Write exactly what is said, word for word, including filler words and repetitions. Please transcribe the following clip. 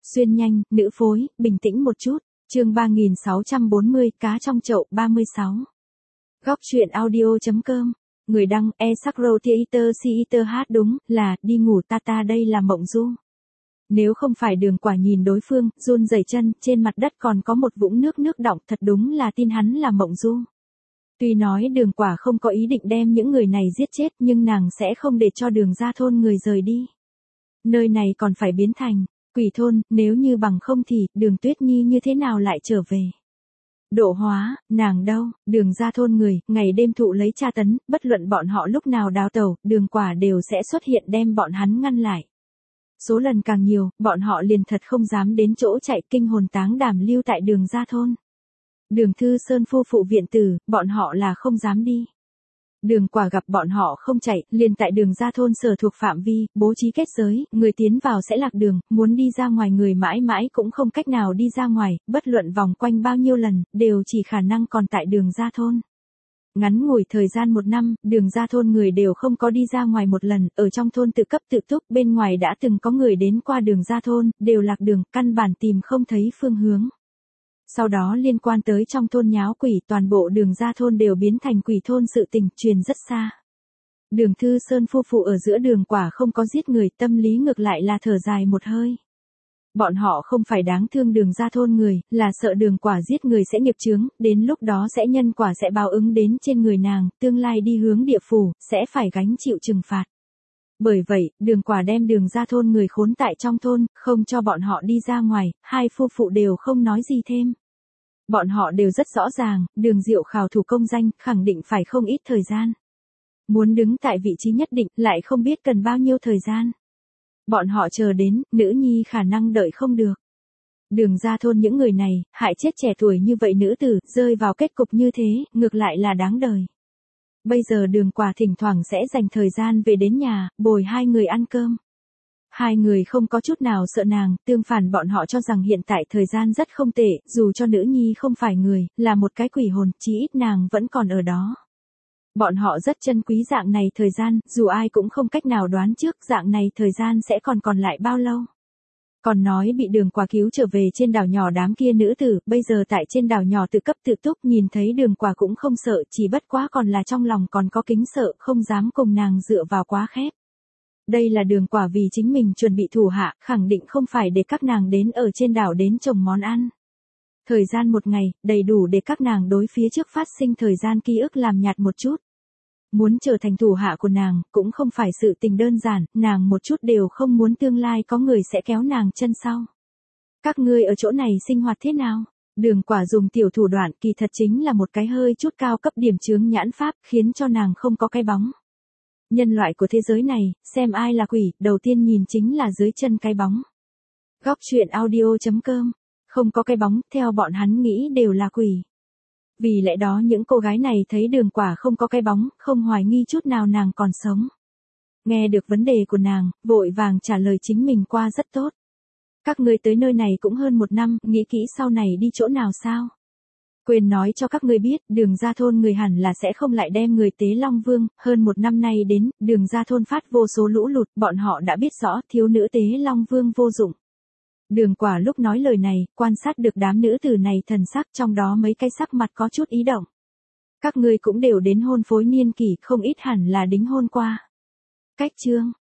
Xuyên nhanh, nữ phối, bình tĩnh một chút. Chương ba nghìn sáu trăm bốn mươi, cá trong chậu, ba mươi sáu. Góc truyện audio.com. Người đăng, e Sakro Theater Theater hát đúng, là, đi ngủ ta ta đây là mộng du. Nếu không phải Đường Quả nhìn đối phương, run rẩy chân, trên mặt đất còn có một vũng nước nước đọng, thật đúng là tin hắn là mộng du. Tuy nói Đường Quả không có ý định đem những người này giết chết, nhưng nàng sẽ không để cho Đường ra thôn người rời đi. Nơi này còn phải biến thành quỷ thôn, nếu như bằng không thì, Đường Tuyết Nhi như thế nào lại trở về? Độ hóa, nàng đâu, Đường ra thôn người, ngày đêm thụ lấy tra tấn, bất luận bọn họ lúc nào đào tẩu, Đường Quả đều sẽ xuất hiện đem bọn hắn ngăn lại. Số lần càng nhiều, bọn họ liền thật không dám đến chỗ chạy, kinh hồn táng đảm lưu tại Đường ra thôn. Đường Thư Sơn phu phụ viện tử, bọn họ là không dám đi. Đường Quả gặp bọn họ không chạy, liền tại Đường ra thôn sở thuộc phạm vi, bố trí kết giới, người tiến vào sẽ lạc đường, muốn đi ra ngoài người mãi mãi cũng không cách nào đi ra ngoài, bất luận vòng quanh bao nhiêu lần, đều chỉ khả năng còn tại Đường ra thôn. Ngắn ngủi thời gian một năm, Đường ra thôn người đều không có đi ra ngoài một lần, ở trong thôn tự cấp tự túc, bên ngoài đã từng có người đến qua Đường ra thôn, đều lạc đường, căn bản tìm không thấy phương hướng. Sau đó liên quan tới trong thôn nháo quỷ, toàn bộ Đường ra thôn đều biến thành quỷ thôn, sự tình truyền rất xa. Đường Thư Sơn phu phụ ở giữa Đường Quả không có giết người, tâm lý ngược lại là thở dài một hơi. Bọn họ không phải đáng thương Đường ra thôn người, là sợ Đường Quả giết người sẽ nghiệp chướng, đến lúc đó sẽ nhân quả sẽ báo ứng đến trên người nàng, tương lai đi hướng địa phủ, sẽ phải gánh chịu trừng phạt. Bởi vậy, Đường Quả đem Đường ra thôn người khốn tại trong thôn, không cho bọn họ đi ra ngoài, hai phu phụ đều không nói gì thêm. Bọn họ đều rất rõ ràng, Đường Diệu khảo thủ công danh, khẳng định phải không ít thời gian. Muốn đứng tại vị trí nhất định, lại không biết cần bao nhiêu thời gian. Bọn họ chờ đến, nữ nhi khả năng đợi không được. Đường ra thôn những người này, hại chết trẻ tuổi như vậy nữ tử, rơi vào kết cục như thế, ngược lại là đáng đời. Bây giờ Đường Quả thỉnh thoảng sẽ dành thời gian về đến nhà, bồi hai người ăn cơm. Hai người không có chút nào sợ nàng, tương phản bọn họ cho rằng hiện tại thời gian rất không tệ, dù cho nữ nhi không phải người, là một cái quỷ hồn, chí ít nàng vẫn còn ở đó. Bọn họ rất trân quý dạng này thời gian, dù ai cũng không cách nào đoán trước dạng này thời gian sẽ còn còn lại bao lâu. Còn nói bị Đường Quả cứu trở về trên đảo nhỏ đám kia nữ tử, bây giờ tại trên đảo nhỏ tự cấp tự túc, nhìn thấy Đường Quả cũng không sợ, chỉ bất quá còn là trong lòng còn có kính sợ, không dám cùng nàng dựa vào quá khép. Đây là Đường Quả vì chính mình chuẩn bị thủ hạ, khẳng định không phải để các nàng đến ở trên đảo đến trồng món ăn. Thời gian một ngày, đầy đủ để các nàng đối phía trước phát sinh thời gian ký ức làm nhạt một chút. Muốn trở thành thủ hạ của nàng, cũng không phải sự tình đơn giản, nàng một chút đều không muốn tương lai có người sẽ kéo nàng chân sau. Các ngươi ở chỗ này sinh hoạt thế nào? Đường Quả dùng tiểu thủ đoạn, kỳ thật chính là một cái hơi chút cao cấp điểm chướng nhãn pháp, khiến cho nàng không có cái bóng. Nhân loại của thế giới này, xem ai là quỷ, đầu tiên nhìn chính là dưới chân cái bóng. Góc truyện audio.com. Không có cái bóng, theo bọn hắn nghĩ đều là quỷ. Vì lẽ đó những cô gái này thấy Đường Quả không có cái bóng, không hoài nghi chút nào nàng còn sống. Nghe được vấn đề của nàng, vội vàng trả lời chính mình qua rất tốt. Các ngươi tới nơi này cũng hơn một năm, nghĩ kỹ sau này đi chỗ nào sao? Quên nói cho các ngươi biết, Đường ra thôn người hẳn là sẽ không lại đem người tế Long Vương, hơn một năm nay đến, Đường ra thôn phát vô số lũ lụt, bọn họ đã biết rõ, thiếu nữ tế Long Vương vô dụng. Đường Quả lúc nói lời này, quan sát được đám nữ tử này thần sắc, trong đó mấy cái sắc mặt có chút ý động. Các ngươi cũng đều đến hôn phối niên kỷ, không ít hẳn là đính hôn qua. Cách chương,